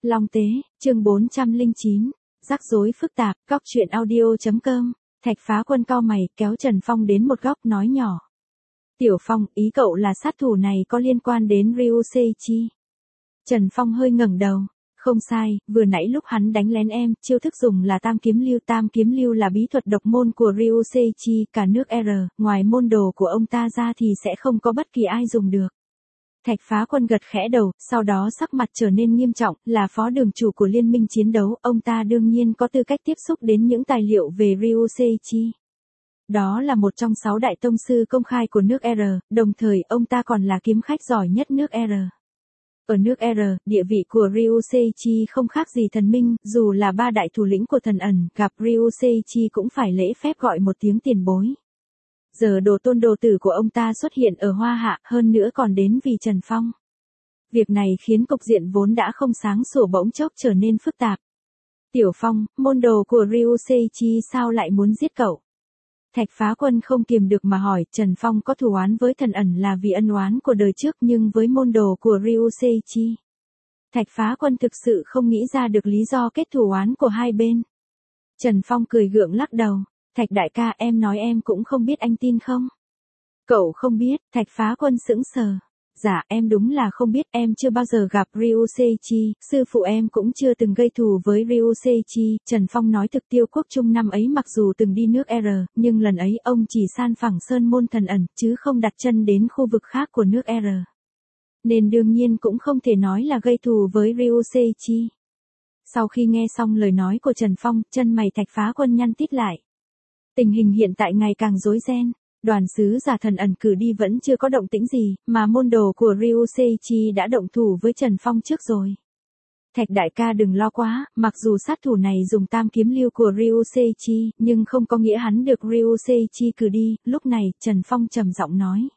Long Tế, chương 409, rắc rối phức tạp, góc truyện audio.com, Thạch Phá Quân cau mày, kéo Trần Phong đến một góc nói nhỏ. Tiểu Phong, ý cậu là sát thủ này có liên quan đến Ryuseichi? Trần Phong hơi ngẩng đầu. Không sai, vừa nãy lúc hắn đánh lén em, chiêu thức dùng là tam kiếm lưu là bí thuật độc môn của Ryuseichi, cả nước R, ngoài môn đồ của ông ta ra thì sẽ không có bất kỳ ai dùng được. Thạch Phá Quân gật khẽ đầu, sau đó sắc mặt trở nên nghiêm trọng, là phó đường chủ của liên minh chiến đấu, ông ta đương nhiên có tư cách tiếp xúc đến những tài liệu về Ryuseichi. Đó là một trong 6 đại tông sư công khai của nước R, đồng thời ông ta còn là kiếm khách giỏi nhất nước R. Ở nước R, địa vị của Ryuseichi không khác gì thần minh, dù là 3 đại thủ lĩnh của thần ẩn, gặp Ryuseichi cũng phải lễ phép gọi một tiếng tiền bối. Giờ đồ tôn đồ tử của ông ta xuất hiện ở Hoa Hạ, hơn nữa còn đến vì Trần Phong. Việc này khiến cục diện vốn đã không sáng sủa bỗng chốc trở nên phức tạp. Tiểu Phong, môn đồ của Ryuseichi sao lại muốn giết cậu? Thạch Phá Quân không kiềm được mà hỏi, Trần Phong có thù oán với thần ẩn là vì ân oán của đời trước, nhưng với môn đồ của Ryuseichi, Thạch Phá Quân thực sự không nghĩ ra được lý do kết thù oán của hai bên. Trần Phong cười gượng lắc đầu, Thạch đại ca, em nói em cũng không biết, anh tin không? Cậu không biết? Thạch Phá Quân sững sờ. Dạ, em đúng là không biết, em chưa bao giờ gặp Ryuseichi, sư phụ em cũng chưa từng gây thù với Ryuseichi. Trần Phong nói thực, Tiêu Quốc Trung năm ấy mặc dù từng đi nước R, nhưng lần ấy ông chỉ san phẳng sơn môn thần ẩn, chứ không đặt chân đến khu vực khác của nước R. Nên đương nhiên cũng không thể nói là gây thù với Ryuseichi. Sau khi nghe xong lời nói của Trần Phong, chân mày Thạch Phá Quân nhăn tít lại. Tình hình hiện tại ngày càng rối ren. Đoàn sứ giả thần ẩn cử đi vẫn chưa có động tĩnh gì, mà môn đồ của Ryuseichi đã động thủ với Trần Phong trước rồi. Thạch đại ca đừng lo quá, mặc dù sát thủ này dùng tam kiếm lưu của Ryuseichi, nhưng không có nghĩa hắn được Ryuseichi cử đi. Lúc này, Trần Phong trầm giọng nói.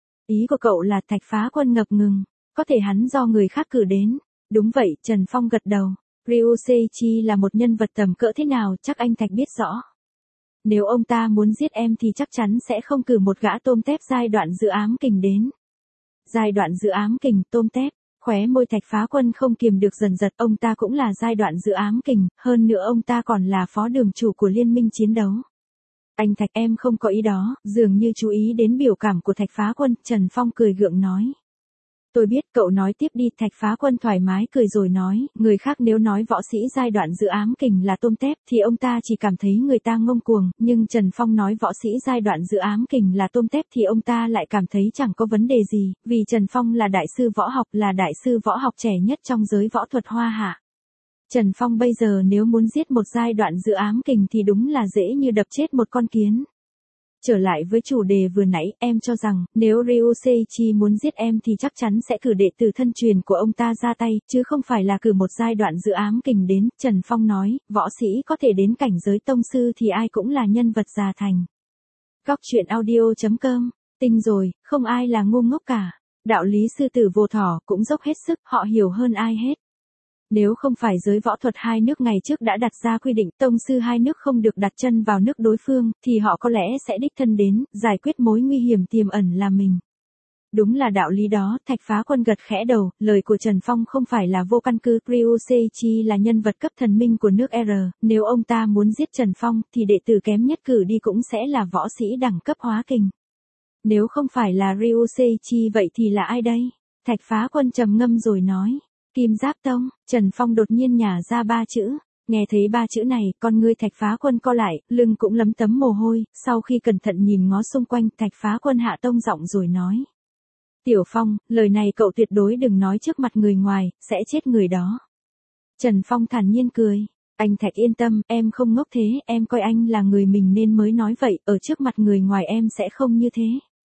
Ý của cậu là? Thạch Phá Quân ngập ngừng. Có thể hắn do người khác cử đến. Đúng vậy, Trần Phong gật đầu. Ryuseichi là một nhân vật tầm cỡ thế nào, chắc anh Thạch biết rõ. Nếu ông ta muốn giết em thì chắc chắn sẽ không cử một gã tôm tép giai đoạn dự ám kình đến. Giai đoạn dự ám kình, tôm tép, khóe môi Thạch Phá Quân không kiềm được dần giật, ông ta cũng là giai đoạn dự ám kình, hơn nữa ông ta còn là phó đường chủ của liên minh chiến đấu. Anh Thạch, em không có ý đó, dường như chú ý đến biểu cảm của Thạch Phá Quân, Trần Phong cười gượng nói. Tôi biết, cậu nói tiếp đi. Thạch Phá Quân thoải mái cười rồi nói, người khác nếu nói võ sĩ giai đoạn dự ám kình là tôm tép thì ông ta chỉ cảm thấy người ta ngông cuồng, nhưng Trần Phong nói võ sĩ giai đoạn dự ám kình là tôm tép thì ông ta lại cảm thấy chẳng có vấn đề gì, vì Trần Phong là đại sư võ học, là đại sư võ học trẻ nhất trong giới võ thuật Hoa Hạ. Trần Phong bây giờ nếu muốn giết một giai đoạn dự ám kình thì đúng là dễ như đập chết một con kiến. Trở lại với chủ đề vừa nãy, em cho rằng, nếu Ryuseichi muốn giết em thì chắc chắn sẽ cử đệ tử thân truyền của ông ta ra tay, chứ không phải là cử một giai đoạn dự ám kình đến. Trần Phong nói, võ sĩ có thể đến cảnh giới tông sư thì ai cũng là nhân vật già thành. Góc truyện audio.com, tinh rồi, không ai là ngu ngốc cả. Đạo lý sư tử vô thỏ cũng dốc hết sức, họ hiểu hơn ai hết. Nếu không phải giới võ thuật hai nước ngày trước đã đặt ra quy định tông sư hai nước không được đặt chân vào nước đối phương, thì họ có lẽ sẽ đích thân đến, giải quyết mối nguy hiểm tiềm ẩn là mình. Đúng là đạo lý đó. Thạch Phá Quân gật khẽ đầu, lời của Trần Phong không phải là vô căn cứ. Ryuseichi là nhân vật cấp thần minh của nước R, nếu ông ta muốn giết Trần Phong, thì đệ tử kém nhất cử đi cũng sẽ là võ sĩ đẳng cấp hóa kình. Nếu không phải là Ryuseichi vậy thì là ai đây? Thạch Phá Quân trầm ngâm rồi nói. Kim Giáp Tông. Trần Phong đột nhiên nhả ra 3 chữ. Nghe thấy 3 chữ này, con ngươi Thạch Phá Quân co lại, lưng cũng lấm tấm mồ hôi, sau khi cẩn thận nhìn ngó xung quanh, Thạch Phá Quân hạ tông giọng rồi nói. Tiểu Phong, lời này cậu tuyệt đối đừng nói trước mặt người ngoài, sẽ chết người đó. Trần Phong thản nhiên cười. Anh Thạch yên tâm, em không ngốc thế, em coi anh là người mình nên mới nói vậy, ở trước mặt người ngoài em sẽ không như thế.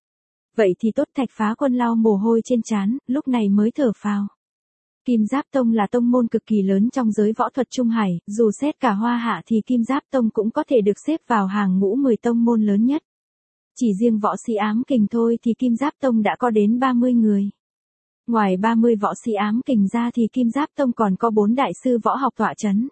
Vậy thì tốt. Thạch Phá Quân lau mồ hôi trên trán, lúc này mới thở phào. Kim Giáp Tông là tông môn cực kỳ lớn trong giới võ thuật Trung Hải, dù xét cả Hoa Hạ thì Kim Giáp Tông cũng có thể được xếp vào hàng ngũ 10 tông môn lớn nhất. Chỉ riêng võ sĩ ám kình thôi thì Kim Giáp Tông đã có đến 30 người. Ngoài 30 võ sĩ ám kình ra thì Kim Giáp Tông còn có 4 đại sư võ học tọa chấn.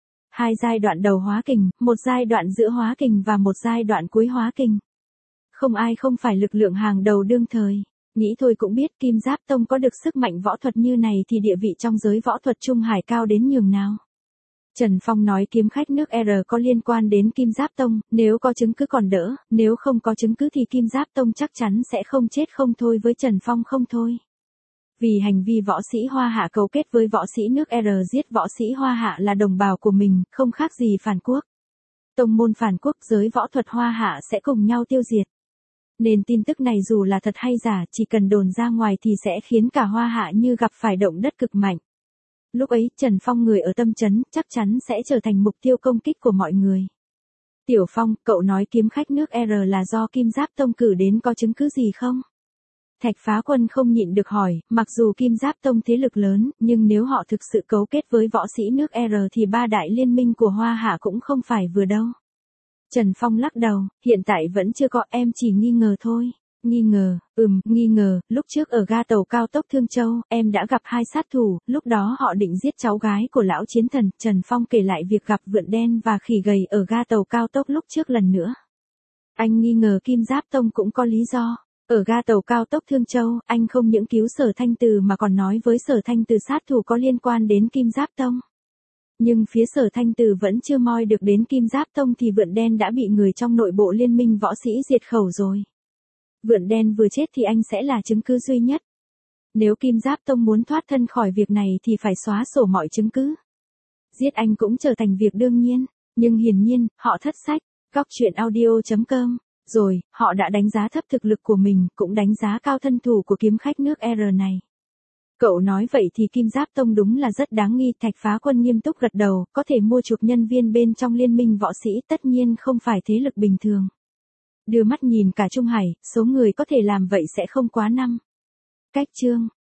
2 giai đoạn đầu hóa kình, 1 giai đoạn giữa hóa kình và 1 giai đoạn cuối hóa kình. Không ai không phải lực lượng hàng đầu đương thời. Nghĩ thôi cũng biết Kim Giáp Tông có được sức mạnh võ thuật như này thì địa vị trong giới võ thuật Trung Hải cao đến nhường nào. Trần Phong nói kiếm khách nước R có liên quan đến Kim Giáp Tông, nếu có chứng cứ còn đỡ, nếu không có chứng cứ thì Kim Giáp Tông chắc chắn sẽ không chết không thôi với Trần Phong không thôi. Vì hành vi võ sĩ Hoa Hạ cấu kết với võ sĩ nước R giết võ sĩ Hoa Hạ là đồng bào của mình, không khác gì phản quốc. Tông môn phản quốc giới võ thuật Hoa Hạ sẽ cùng nhau tiêu diệt. Nên tin tức này dù là thật hay giả, chỉ cần đồn ra ngoài thì sẽ khiến cả Hoa Hạ như gặp phải động đất cực mạnh. Lúc ấy, Trần Phong người ở Tâm Trấn chắc chắn sẽ trở thành mục tiêu công kích của mọi người. Tiểu Phong, cậu nói kiếm khách nước R là do Kim Giáp Tông cử đến có chứng cứ gì không? Thạch Phá Quân không nhịn được hỏi, mặc dù Kim Giáp Tông thế lực lớn, nhưng nếu họ thực sự cấu kết với võ sĩ nước R thì ba đại liên minh của Hoa Hạ cũng không phải vừa đâu. Trần Phong lắc đầu, hiện tại vẫn chưa có, em chỉ nghi ngờ thôi. Nghi ngờ, lúc trước ở ga tàu cao tốc Thương Châu, em đã gặp hai sát thủ, lúc đó họ định giết cháu gái của lão chiến thần. Trần Phong kể lại việc gặp Vượn Đen và Khỉ Gầy ở ga tàu cao tốc lúc trước lần nữa. Anh nghi ngờ Kim Giáp Tông cũng có lý do. Ở ga tàu cao tốc Thương Châu, anh không những cứu Sở Thanh Từ mà còn nói với Sở Thanh Từ sát thủ có liên quan đến Kim Giáp Tông. Nhưng phía Sở Thanh Từ vẫn chưa moi được đến Kim Giáp Tông thì Vượn Đen đã bị người trong nội bộ liên minh võ sĩ diệt khẩu rồi. Vượn Đen vừa chết thì anh sẽ là chứng cứ duy nhất. Nếu Kim Giáp Tông muốn thoát thân khỏi việc này thì phải xóa sổ mọi chứng cứ. Giết anh cũng trở thành việc đương nhiên, nhưng hiển nhiên, họ thất sách. Góc truyện audio.com. Rồi, họ đã đánh giá thấp thực lực của mình, cũng đánh giá cao thân thủ của kiếm khách nước R này. Cậu nói vậy thì Kim Giáp Tông đúng là rất đáng nghi. Thạch Phá Quân nghiêm túc gật đầu, có thể mua chuộc nhân viên bên trong liên minh võ sĩ tất nhiên không phải thế lực bình thường. Đưa mắt nhìn cả Trung Hải, số người có thể làm vậy sẽ không quá 5. Cách chương